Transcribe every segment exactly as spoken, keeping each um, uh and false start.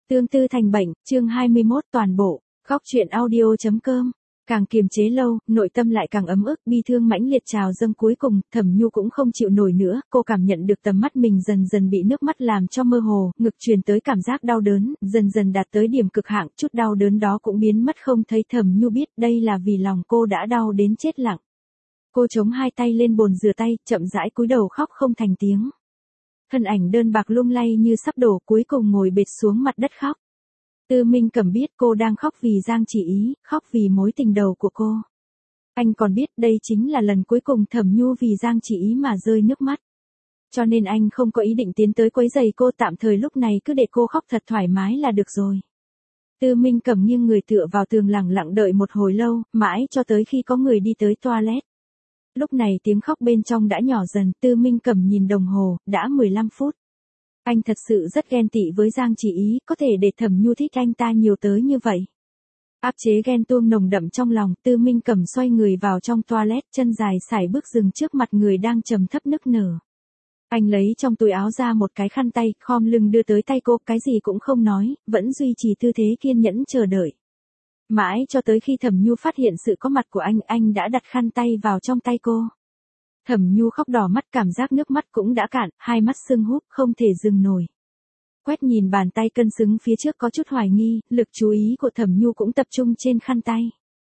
Tương tư thành bệnh, chương hai mươi mốt toàn bộ, góc truyện audio.com. Càng kiềm chế lâu, nội tâm lại càng ấm ức, bi thương mãnh liệt trào dâng cuối cùng, Thẩm Nhu cũng không chịu nổi nữa, cô cảm nhận được tầm mắt mình dần dần bị nước mắt làm cho mơ hồ, ngực truyền tới cảm giác đau đớn, dần dần đạt tới điểm cực hạn, chút đau đớn đó cũng biến mất không thấy. Thẩm Nhu biết đây là vì lòng cô đã đau đến chết lặng. Cô chống hai tay lên bồn rửa tay, chậm rãi cúi đầu khóc không thành tiếng. Thân ảnh đơn bạc lung lay như sắp đổ, cuối cùng ngồi bệt xuống mặt đất khóc. Tư Minh Cẩm biết cô đang khóc vì Giang Chỉ Ý, khóc vì mối tình đầu của cô. Anh còn biết đây chính là lần cuối cùng Thẩm Nhu vì Giang Chỉ Ý mà rơi nước mắt. Cho nên anh không có ý định tiến tới quấy rầy cô, tạm thời lúc này cứ để cô khóc thật thoải mái là được rồi. Tư Minh Cẩm nghiêng người tựa vào tường lặng lặng đợi một hồi lâu, mãi cho tới khi có người đi tới toilet. Lúc này tiếng khóc bên trong đã nhỏ dần, Tư Minh Cẩm nhìn đồng hồ, đã mười lăm phút. Anh thật sự rất ghen tị với Giang Chỉ Ý, có thể để Thẩm Nhu thích anh ta nhiều tới như vậy. Áp chế ghen tuông nồng đậm trong lòng, Tư Minh Cẩm xoay người vào trong toilet, chân dài sải bước dừng trước mặt người đang trầm thấp nức nở. Anh lấy trong túi áo ra một cái khăn tay, khom lưng đưa tới tay cô, cái gì cũng không nói, vẫn duy trì tư thế kiên nhẫn chờ đợi. Mãi cho tới khi Thẩm Nhu phát hiện sự có mặt của anh, anh đã đặt khăn tay vào trong tay cô. Thẩm Nhu khóc đỏ mắt, cảm giác nước mắt cũng đã cạn, hai mắt sưng húp không thể dừng nổi. Quét nhìn bàn tay cân xứng phía trước có chút hoài nghi, lực chú ý của Thẩm Nhu cũng tập trung trên khăn tay.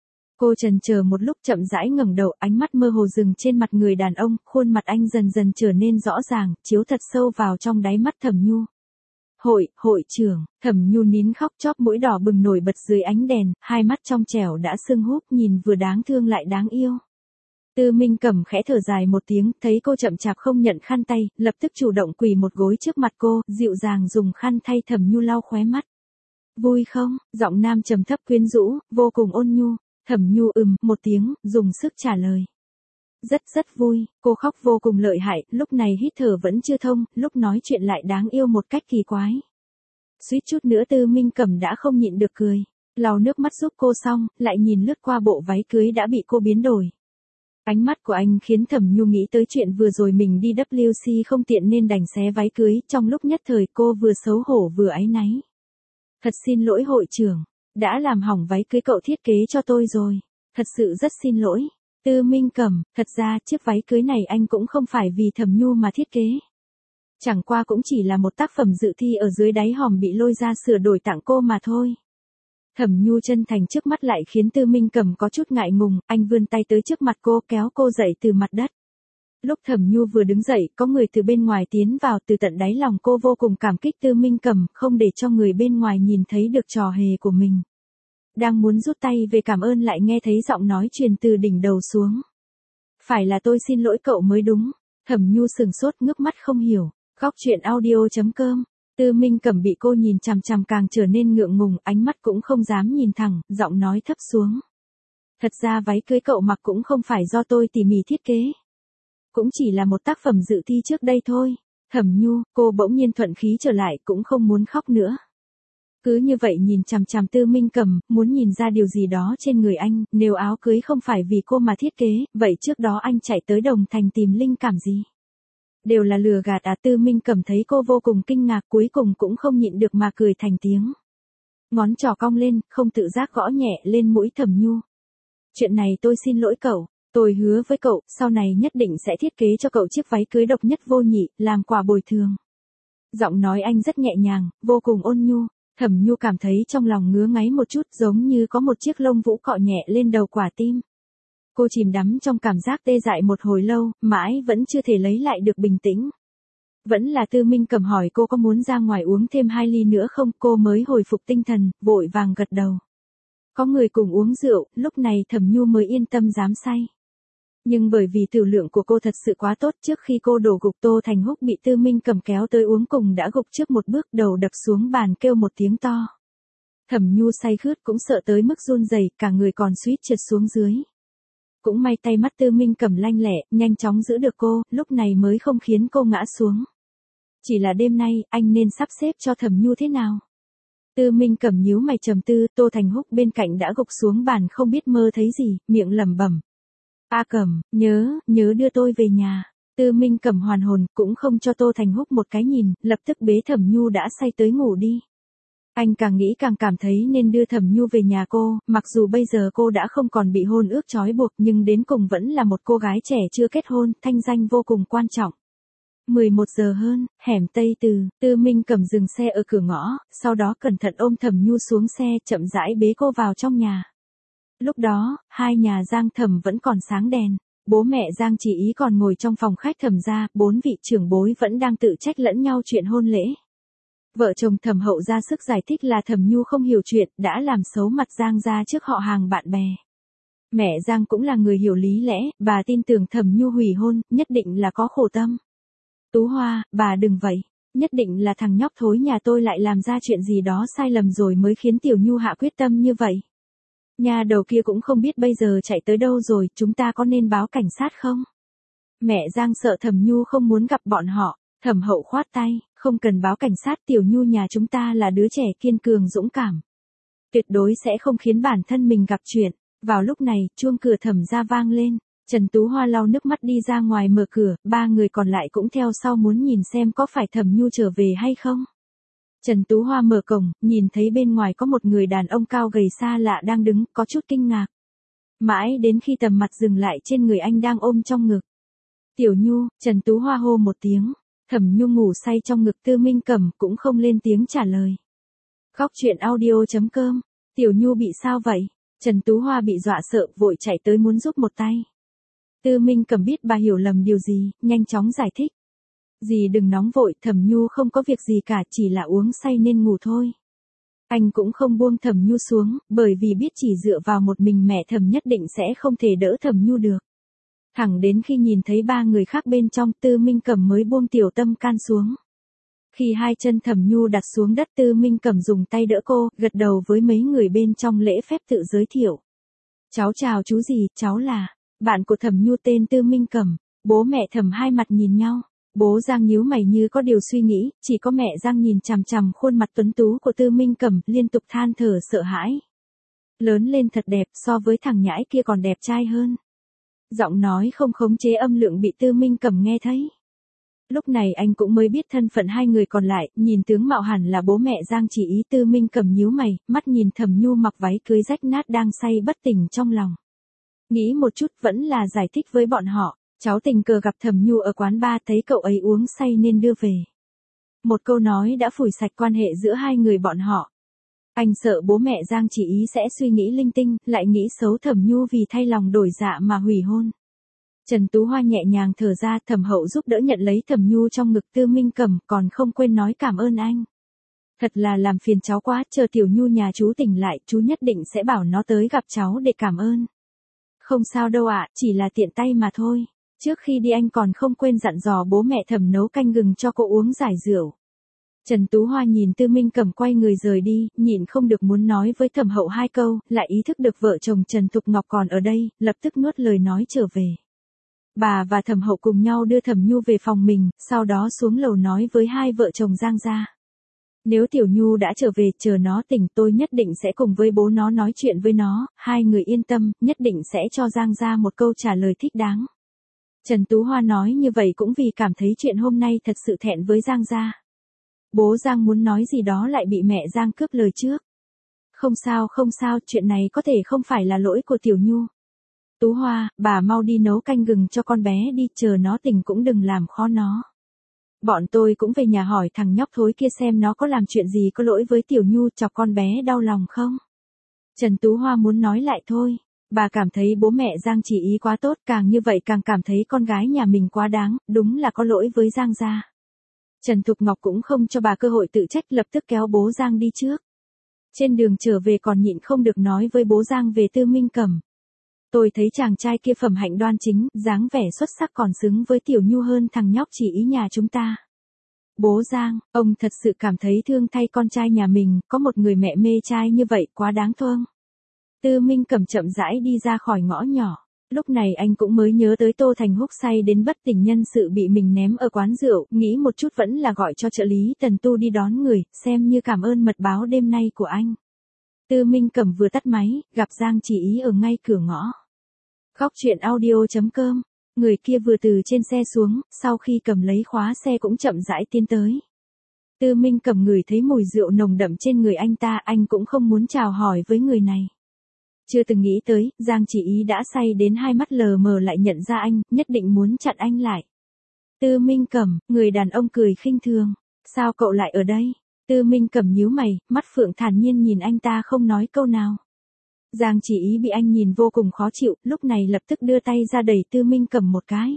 Cô chần chờ một lúc chậm rãi ngẩng đầu, ánh mắt mơ hồ dừng trên mặt người đàn ông, khuôn mặt anh dần dần trở nên rõ ràng, chiếu thật sâu vào trong đáy mắt Thẩm Nhu. Hội, hội trưởng, Thẩm Nhu nín khóc, chóp mũi đỏ bừng nổi bật dưới ánh đèn, hai mắt trong trẻo đã sưng húp, nhìn vừa đáng thương lại đáng yêu. Tư Minh Cẩm khẽ thở dài một tiếng, thấy cô chậm chạp không nhận khăn tay, lập tức chủ động quỳ một gối trước mặt cô, dịu dàng dùng khăn thay Thẩm Nhu lau khóe mắt. Vui không? Giọng nam trầm thấp quyến rũ, vô cùng ôn nhu. Thẩm Nhu ừm một tiếng, dùng sức trả lời. Rất rất vui, cô khóc vô cùng lợi hại, lúc này hít thở vẫn chưa thông, lúc nói chuyện lại đáng yêu một cách kỳ quái. Suýt chút nữa Tư Minh Cẩm đã không nhịn được cười. Lau nước mắt giúp cô xong, lại nhìn lướt qua bộ váy cưới đã bị cô biến đổi. Ánh mắt của anh khiến Thẩm Nhu nghĩ tới chuyện vừa rồi mình đi W C không tiện nên đành xé váy cưới, trong lúc nhất thời cô vừa xấu hổ vừa áy náy. Thật xin lỗi hội trưởng, đã làm hỏng váy cưới cậu thiết kế cho tôi rồi. Thật sự rất xin lỗi. Tư Minh Cẩm, thật ra chiếc váy cưới này anh cũng không phải vì Thẩm Nhu mà thiết kế. Chẳng qua cũng chỉ là một tác phẩm dự thi ở dưới đáy hòm bị lôi ra sửa đổi tặng cô mà thôi. Thẩm Nhu chân thành trước mắt lại khiến Tư Minh Cẩm có chút ngại ngùng, anh vươn tay tới trước mặt cô kéo cô dậy từ mặt đất. Lúc Thẩm Nhu vừa đứng dậy, có người từ bên ngoài tiến vào, từ tận đáy lòng cô vô cùng cảm kích Tư Minh Cẩm, không để cho người bên ngoài nhìn thấy được trò hề của mình. Đang muốn rút tay về cảm ơn lại nghe thấy giọng nói truyền từ đỉnh đầu xuống. Phải là tôi xin lỗi cậu mới đúng. Thẩm Nhu sừng sốt ngước mắt không hiểu. Góc truyện audio.com. Tư Minh Cẩm bị cô nhìn chằm chằm càng trở nên ngượng ngùng, ánh mắt cũng không dám nhìn thẳng, giọng nói thấp xuống. Thật ra váy cưới cậu mặc cũng không phải do tôi tỉ mỉ thiết kế. Cũng chỉ là một tác phẩm dự thi trước đây thôi. Thẩm Nhu, cô bỗng nhiên thuận khí trở lại, cũng không muốn khóc nữa. Cứ như vậy nhìn chằm chằm Tư Minh Cẩm, muốn nhìn ra điều gì đó trên người anh, nếu áo cưới không phải vì cô mà thiết kế, vậy trước đó anh chạy tới Đồng Thành tìm linh cảm gì? Đều là lừa gạt à? Tư Minh Cẩm thấy cô vô cùng kinh ngạc, cuối cùng cũng không nhịn được mà cười thành tiếng. Ngón trỏ cong lên, không tự giác gõ nhẹ lên mũi Thẩm Nhu. Chuyện này tôi xin lỗi cậu, tôi hứa với cậu, sau này nhất định sẽ thiết kế cho cậu chiếc váy cưới độc nhất vô nhị, làm quà bồi thường. Giọng nói anh rất nhẹ nhàng, vô cùng ôn nhu. Thẩm Nhu cảm thấy trong lòng ngứa ngáy một chút, giống như có một chiếc lông vũ cọ nhẹ lên đầu quả tim. Cô chìm đắm trong cảm giác tê dại một hồi lâu, mãi vẫn chưa thể lấy lại được bình tĩnh. Vẫn là Tư Minh Cẩm hỏi cô có muốn ra ngoài uống thêm hai ly nữa không, cô mới hồi phục tinh thần, vội vàng gật đầu. Có người cùng uống rượu, lúc này Thẩm Nhu mới yên tâm dám say. Nhưng bởi vì tiểu lượng của cô thật sự quá tốt, trước khi cô đổ gục Tô Thành Húc bị Tư Minh Cẩm kéo tới uống cùng đã gục trước một bước, đầu đập xuống bàn kêu một tiếng to. Thẩm Nhu say khướt cũng sợ tới mức run rẩy, cả người còn suýt trượt xuống dưới. Cũng may tay mắt Tư Minh Cẩm lanh lẹ, nhanh chóng giữ được cô, lúc này mới không khiến cô ngã xuống. Chỉ là đêm nay, anh nên sắp xếp cho Thẩm Nhu thế nào? Tư Minh Cẩm nhíu mày trầm tư, Tô Thành Húc bên cạnh đã gục xuống bàn không biết mơ thấy gì, miệng lẩm bẩm. A Cẩm, nhớ, nhớ đưa tôi về nhà. Tư Minh Cẩm hoàn hồn, cũng không cho Tô Thành Húc một cái nhìn, lập tức bế Thẩm Nhu đã say tới ngủ đi. Anh càng nghĩ càng cảm thấy nên đưa Thẩm Nhu về nhà cô, mặc dù bây giờ cô đã không còn bị hôn ước trói buộc nhưng đến cùng vẫn là một cô gái trẻ chưa kết hôn, thanh danh vô cùng quan trọng. mười một giờ hơn, hẻm Tây Từ, Tư Minh Cẩm dừng xe ở cửa ngõ, sau đó cẩn thận ôm Thẩm Nhu xuống xe, chậm rãi bế cô vào trong nhà. Lúc đó, hai nhà Giang Thẩm vẫn còn sáng đèn. Bố mẹ Giang Chỉ Ý còn ngồi trong phòng khách Thẩm gia, bốn vị trưởng bối vẫn đang tự trách lẫn nhau chuyện hôn lễ. Vợ chồng Thẩm Hậu ra sức giải thích là Thẩm Nhu không hiểu chuyện, đã làm xấu mặt Giang gia trước họ hàng bạn bè. Mẹ Giang cũng là người hiểu lý lẽ, bà tin tưởng Thẩm Nhu hủy hôn, nhất định là có khổ tâm. Tú Hoa, bà đừng vậy, nhất định là thằng nhóc thối nhà tôi lại làm ra chuyện gì đó sai lầm rồi mới khiến Tiểu Nhu hạ quyết tâm như vậy. Nhà đầu kia cũng không biết bây giờ chạy tới đâu rồi, chúng ta có nên báo cảnh sát không? Mẹ Giang sợ Thẩm Nhu không muốn gặp bọn họ, Thẩm Hậu khoát tay, không cần báo cảnh sát, Tiểu Nhu nhà chúng ta là đứa trẻ kiên cường dũng cảm. Tuyệt đối sẽ không khiến bản thân mình gặp chuyện. Vào lúc này, chuông cửa Thẩm gia vang lên, Trần Tú Hoa lau nước mắt đi ra ngoài mở cửa, ba người còn lại cũng theo sau muốn nhìn xem có phải Thẩm Nhu trở về hay không. Trần Tú Hoa mở cổng, nhìn thấy bên ngoài có một người đàn ông cao gầy xa lạ đang đứng, có chút kinh ngạc. Mãi đến khi tầm mặt dừng lại trên người anh đang ôm trong ngực. Tiểu Nhu, Trần Tú Hoa hô một tiếng, Thẩm Nhu ngủ say trong ngực Tư Minh Cẩm cũng không lên tiếng trả lời. Góc truyện audio chấm com, Tiểu Nhu bị sao vậy? Trần Tú Hoa bị dọa sợ, vội chạy tới muốn giúp một tay. Tư Minh Cẩm biết bà hiểu lầm điều gì, nhanh chóng giải thích. Dì đừng nóng vội, Thẩm Nhu không có việc gì cả, chỉ là uống say nên ngủ thôi. Anh cũng không buông Thẩm Nhu xuống, bởi vì biết chỉ dựa vào một mình mẹ Thẩm nhất định sẽ không thể đỡ Thẩm Nhu được. Thẳng đến khi nhìn thấy ba người khác bên trong, Tư Minh Cẩm mới buông tiểu tâm can xuống. Khi hai chân Thẩm Nhu đặt xuống đất, Tư Minh Cẩm dùng tay đỡ cô, gật đầu với mấy người bên trong lễ phép tự giới thiệu. Cháu chào chú dì, cháu là bạn của Thẩm Nhu tên Tư Minh Cẩm. Bố mẹ Thẩm hai mặt nhìn nhau. Bố Giang nhíu mày như có điều suy nghĩ, chỉ có mẹ Giang nhìn chằm chằm khuôn mặt tuấn tú của Tư Minh Cẩm, liên tục than thở sợ hãi. Lớn lên thật đẹp, so với thằng nhãi kia còn đẹp trai hơn. Giọng nói không khống chế âm lượng bị Tư Minh Cẩm nghe thấy. Lúc này anh cũng mới biết thân phận hai người còn lại, nhìn tướng mạo hẳn là bố mẹ Giang Chỉ Ý. Tư Minh Cẩm nhíu mày, mắt nhìn Thẩm Nhu mặc váy cưới rách nát đang say bất tỉnh trong lòng. Nghĩ một chút vẫn là giải thích với bọn họ. Cháu tình cờ gặp Thẩm Nhu ở quán bar, thấy cậu ấy uống say nên đưa về. Một câu nói đã phủi sạch quan hệ giữa hai người bọn họ. Anh sợ bố mẹ Giang Chỉ Ý sẽ suy nghĩ linh tinh, lại nghĩ xấu Thẩm Nhu vì thay lòng đổi dạ mà hủy hôn. Trần Tú Hoa nhẹ nhàng thở ra, Thẩm Hậu giúp đỡ nhận lấy Thẩm Nhu trong ngực Tư Minh Cẩm, còn không quên nói cảm ơn anh. Thật là làm phiền cháu quá, chờ Tiểu Nhu nhà chú tỉnh lại, chú nhất định sẽ bảo nó tới gặp cháu để cảm ơn. Không sao đâu ạ, chỉ là tiện tay mà thôi. Trước khi đi anh còn không quên dặn dò bố mẹ Thẩm nấu canh gừng cho cô uống giải rượu. Trần Tú Hoa nhìn Tư Minh Cẩm quay người rời đi, nhịn không được muốn nói với Thẩm Hậu hai câu, lại ý thức được vợ chồng Trần Thục Ngọc còn ở đây, lập tức nuốt lời nói trở về. Bà và Thẩm Hậu cùng nhau đưa Thẩm Nhu về phòng mình, sau đó xuống lầu nói với hai vợ chồng Giang gia. Nếu Tiểu Nhu đã trở về, chờ nó tỉnh tôi nhất định sẽ cùng với bố nó nói chuyện với nó, hai người yên tâm, nhất định sẽ cho Giang gia một câu trả lời thích đáng. Trần Tú Hoa nói như vậy cũng vì cảm thấy chuyện hôm nay thật sự thẹn với Giang gia. Bố Giang muốn nói gì đó lại bị mẹ Giang cướp lời trước. Không sao không sao, chuyện này có thể không phải là lỗi của Tiểu Nhu. Tú Hoa, bà mau đi nấu canh gừng cho con bé đi, chờ nó tỉnh cũng đừng làm khó nó. Bọn tôi cũng về nhà hỏi thằng nhóc thối kia xem nó có làm chuyện gì có lỗi với Tiểu Nhu chọc con bé đau lòng không. Trần Tú Hoa muốn nói lại thôi. Bà cảm thấy bố mẹ Giang Chỉ Ý quá tốt, càng như vậy càng cảm thấy con gái nhà mình quá đáng, đúng là có lỗi với Giang gia. Trần Thục Ngọc cũng không cho bà cơ hội tự trách, lập tức kéo bố Giang đi trước. Trên đường trở về còn nhịn không được nói với bố Giang về Tư Minh Cẩm. Tôi thấy chàng trai kia phẩm hạnh đoan chính, dáng vẻ xuất sắc còn xứng với Tiểu Nhu hơn thằng nhóc Chỉ Ý nhà chúng ta. Bố Giang, ông thật sự cảm thấy thương thay con trai nhà mình, có một người mẹ mê trai như vậy quá đáng thương. Tư Minh Cẩm chậm rãi đi ra khỏi ngõ nhỏ. Lúc này anh cũng mới nhớ tới Tô Thành Húc say đến bất tỉnh nhân sự bị mình ném ở quán rượu, nghĩ một chút vẫn là gọi cho trợ lý Tần Tu đi đón người, xem như cảm ơn mật báo đêm nay của anh. Tư Minh Cẩm vừa tắt máy, gặp Giang Chỉ Ý ở ngay cửa ngõ. Góc truyện audio chấm com, người kia vừa từ trên xe xuống, sau khi cầm lấy khóa xe cũng chậm rãi tiến tới. Tư Minh Cẩm ngửi thấy mùi rượu nồng đậm trên người anh ta, anh cũng không muốn chào hỏi với người này. Chưa từng nghĩ tới, Giang Chỉ Ý đã say đến hai mắt lờ mờ lại nhận ra anh, nhất định muốn chặn anh lại. Tư Minh Cẩm, người đàn ông cười khinh thường. Sao cậu lại ở đây? Tư Minh Cẩm nhíu mày, mắt phượng thản nhiên nhìn anh ta không nói câu nào. Giang Chỉ Ý bị anh nhìn vô cùng khó chịu, lúc này lập tức đưa tay ra đẩy Tư Minh Cẩm một cái.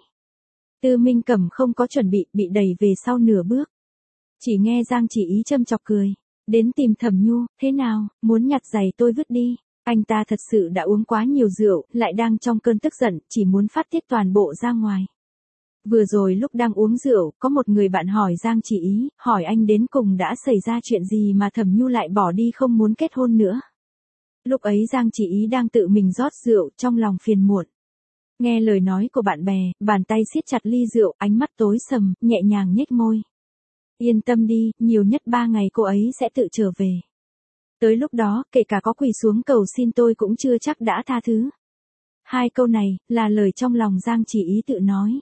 Tư Minh Cẩm không có chuẩn bị, bị đẩy về sau nửa bước. Chỉ nghe Giang Chỉ Ý châm chọc cười. Đến tìm Thẩm Nhu, thế nào, muốn nhặt giày tôi vứt đi. Anh ta thật sự đã uống quá nhiều rượu, lại đang trong cơn tức giận, chỉ muốn phát tiết toàn bộ ra ngoài. Vừa rồi lúc đang uống rượu, có một người bạn hỏi Giang Chỉ Ý, hỏi anh đến cùng đã xảy ra chuyện gì mà Thẩm Nhu lại bỏ đi không muốn kết hôn nữa. Lúc ấy Giang Chỉ Ý đang tự mình rót rượu, trong lòng phiền muộn. Nghe lời nói của bạn bè, bàn tay siết chặt ly rượu, ánh mắt tối sầm, nhẹ nhàng nhếch môi. Yên tâm đi, nhiều nhất ba ngày cô ấy sẽ tự trở về. Tới lúc đó, kể cả có quỳ xuống cầu xin tôi cũng chưa chắc đã tha thứ. Hai câu này, là lời trong lòng Giang Chỉ Ý tự nói.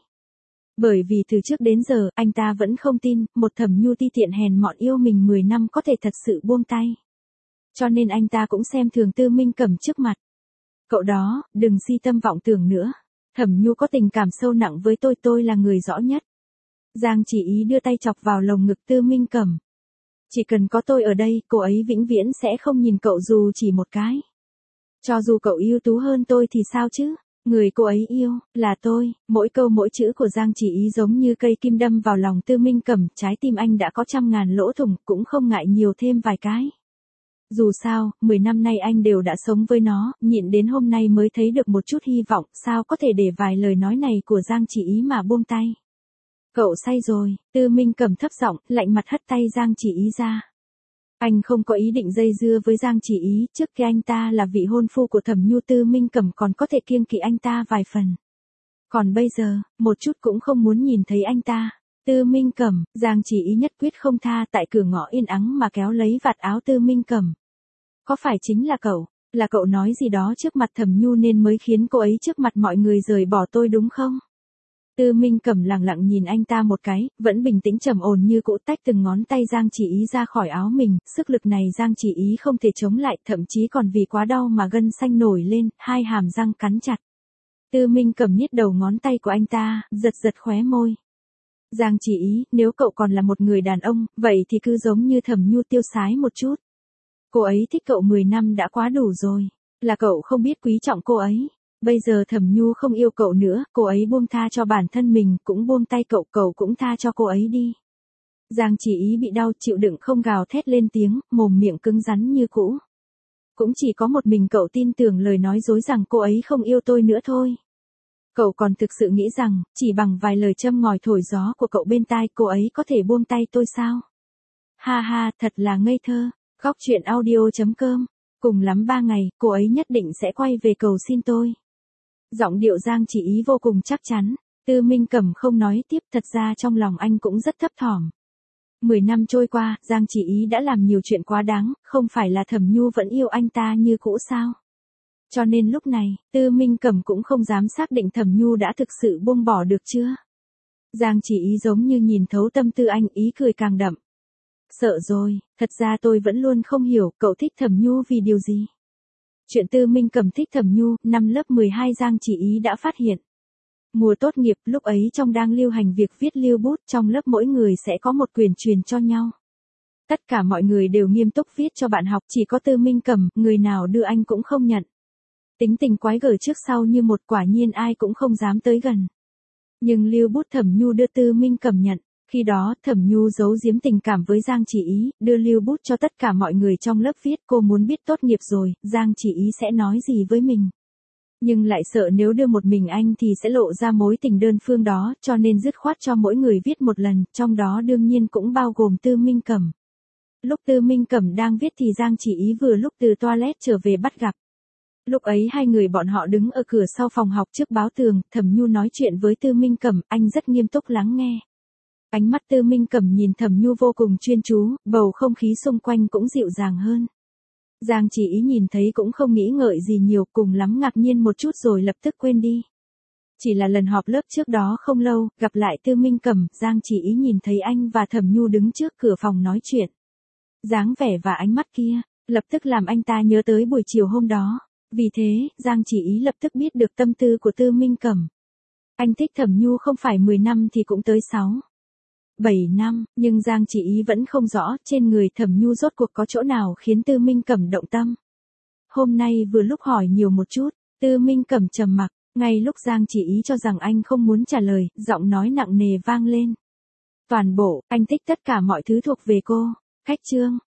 Bởi vì từ trước đến giờ, anh ta vẫn không tin, một Thẩm Nhu ti tiện hèn mọn yêu mình mười năm có thể thật sự buông tay. Cho nên anh ta cũng xem thường Tư Minh Cẩm trước mặt. Cậu đó, đừng si tâm vọng tưởng nữa. Thẩm Nhu có tình cảm sâu nặng với tôi, tôi là người rõ nhất. Giang Chỉ Ý đưa tay chọc vào lồng ngực Tư Minh Cẩm. Chỉ cần có tôi ở đây, cô ấy vĩnh viễn sẽ không nhìn cậu dù chỉ một cái. Cho dù cậu ưu tú hơn tôi thì sao chứ? Người cô ấy yêu, là tôi. Mỗi câu mỗi chữ của Giang Chỉ Ý giống như cây kim đâm vào lòng Tư Minh Cẩm, trái tim anh đã có trăm ngàn lỗ thủng, cũng không ngại nhiều thêm vài cái. Dù sao, mười năm nay anh đều đã sống với nó, nhịn đến hôm nay mới thấy được một chút hy vọng, sao có thể để vài lời nói này của Giang Chỉ Ý mà buông tay. Cậu say rồi, Tư Minh Cẩm thấp giọng, lạnh mặt hất tay Giang Chỉ Ý ra. Anh không có ý định dây dưa với Giang Chỉ Ý, trước khi anh ta là vị hôn phu của Thẩm Nhu, Tư Minh Cẩm còn có thể kiêng kỵ anh ta vài phần. Còn bây giờ, một chút cũng không muốn nhìn thấy anh ta. Tư Minh Cẩm, Giang Chỉ Ý nhất quyết không tha, tại cửa ngõ yên ắng mà kéo lấy vạt áo Tư Minh Cẩm. Có phải chính là cậu, là cậu nói gì đó trước mặt Thẩm Nhu nên mới khiến cô ấy trước mặt mọi người rời bỏ tôi đúng không? Tư Minh Cẩm lặng lặng nhìn anh ta một cái, vẫn bình tĩnh trầm ổn như cũ, tách từng ngón tay Giang Chỉ Ý ra khỏi áo mình, sức lực này Giang Chỉ Ý không thể chống lại, thậm chí còn vì quá đau mà gân xanh nổi lên, hai hàm răng cắn chặt. Tư Minh Cẩm niết đầu ngón tay của anh ta, giật giật khóe môi. Giang Chỉ Ý, nếu cậu còn là một người đàn ông, vậy thì cứ giống như Thẩm Nhu tiêu sái một chút. Cô ấy thích cậu mười năm đã quá đủ rồi, là cậu không biết quý trọng cô ấy. Bây giờ Thẩm Nhu không yêu cậu nữa, cô ấy buông tha cho bản thân mình, cũng buông tay cậu, cậu cũng tha cho cô ấy đi. Giang Chỉ Ý bị đau chịu đựng không gào thét lên tiếng, mồm miệng cứng rắn như cũ. Cũng chỉ có một mình cậu tin tưởng lời nói dối rằng cô ấy không yêu tôi nữa thôi. Cậu còn thực sự nghĩ rằng, chỉ bằng vài lời châm ngòi thổi gió của cậu bên tai cô ấy có thể buông tay tôi sao? Ha ha, thật là ngây thơ. Góc truyện audio chấm com. Cùng lắm ba ngày, cô ấy nhất định sẽ quay về cầu xin tôi. Giọng điệu Giang Chỉ Ý vô cùng chắc chắn. Tư Minh Cẩm không nói tiếp, thật ra trong lòng anh cũng rất thấp thỏm. Mười năm trôi qua, Giang Chỉ Ý đã làm nhiều chuyện quá đáng, không phải là Thẩm Nhu vẫn yêu anh ta như cũ sao? Cho nên lúc này, Tư Minh Cẩm cũng không dám xác định Thẩm Nhu đã thực sự buông bỏ được chưa. Giang Chỉ Ý giống như nhìn thấu tâm tư anh, ý cười càng đậm. Sợ rồi, thật ra tôi vẫn luôn không hiểu cậu thích Thẩm Nhu vì điều gì. Chuyện Tư Minh Cẩm thích Thẩm Nhu, năm lớp mười hai Giang Chỉ Ý đã phát hiện. Mùa tốt nghiệp, lúc ấy trong đang lưu hành việc viết lưu bút, trong lớp mỗi người sẽ có một quyển truyền cho nhau. Tất cả mọi người đều nghiêm túc viết cho bạn học, chỉ có Tư Minh Cẩm, người nào đưa anh cũng không nhận. Tính tình quái gở trước sau như một, quả nhiên ai cũng không dám tới gần. Nhưng lưu bút Thẩm Nhu đưa Tư Minh Cẩm nhận. Khi đó, Thẩm Nhu giấu giếm tình cảm với Giang Chỉ Ý, đưa lưu bút cho tất cả mọi người trong lớp viết, cô muốn biết tốt nghiệp rồi, Giang Chỉ Ý sẽ nói gì với mình. Nhưng lại sợ nếu đưa một mình anh thì sẽ lộ ra mối tình đơn phương đó, cho nên dứt khoát cho mỗi người viết một lần, trong đó đương nhiên cũng bao gồm Tư Minh Cẩm. Lúc Tư Minh Cẩm đang viết thì Giang Chỉ Ý vừa lúc từ toilet trở về bắt gặp. Lúc ấy hai người bọn họ đứng ở cửa sau phòng học trước báo tường, Thẩm Nhu nói chuyện với Tư Minh Cẩm, anh rất nghiêm túc lắng nghe. Ánh mắt Tư Minh Cẩm nhìn Thẩm Nhu vô cùng chuyên chú, bầu không khí xung quanh cũng dịu dàng hơn. Giang Chỉ Ý nhìn thấy cũng không nghĩ ngợi gì nhiều, cùng lắm ngạc nhiên một chút rồi lập tức quên đi. Chỉ là lần họp lớp trước đó không lâu, gặp lại Tư Minh Cẩm, Giang Chỉ Ý nhìn thấy anh và Thẩm Nhu đứng trước cửa phòng nói chuyện. Dáng vẻ và ánh mắt kia, lập tức làm anh ta nhớ tới buổi chiều hôm đó. Vì thế, Giang Chỉ Ý lập tức biết được tâm tư của Tư Minh Cẩm. Anh thích Thẩm Nhu không phải mười năm thì cũng tới sáu, bảy năm, nhưng Giang Chỉ Ý vẫn không rõ trên người Thẩm Nhu rốt cuộc có chỗ nào khiến Tư Minh Cẩm động tâm. Hôm nay vừa lúc hỏi nhiều một chút, Tư Minh Cẩm trầm mặc, ngay lúc Giang Chỉ Ý cho rằng anh không muốn trả lời, giọng nói nặng nề vang lên. Toàn bộ, anh thích tất cả mọi thứ thuộc về cô. Khách trương,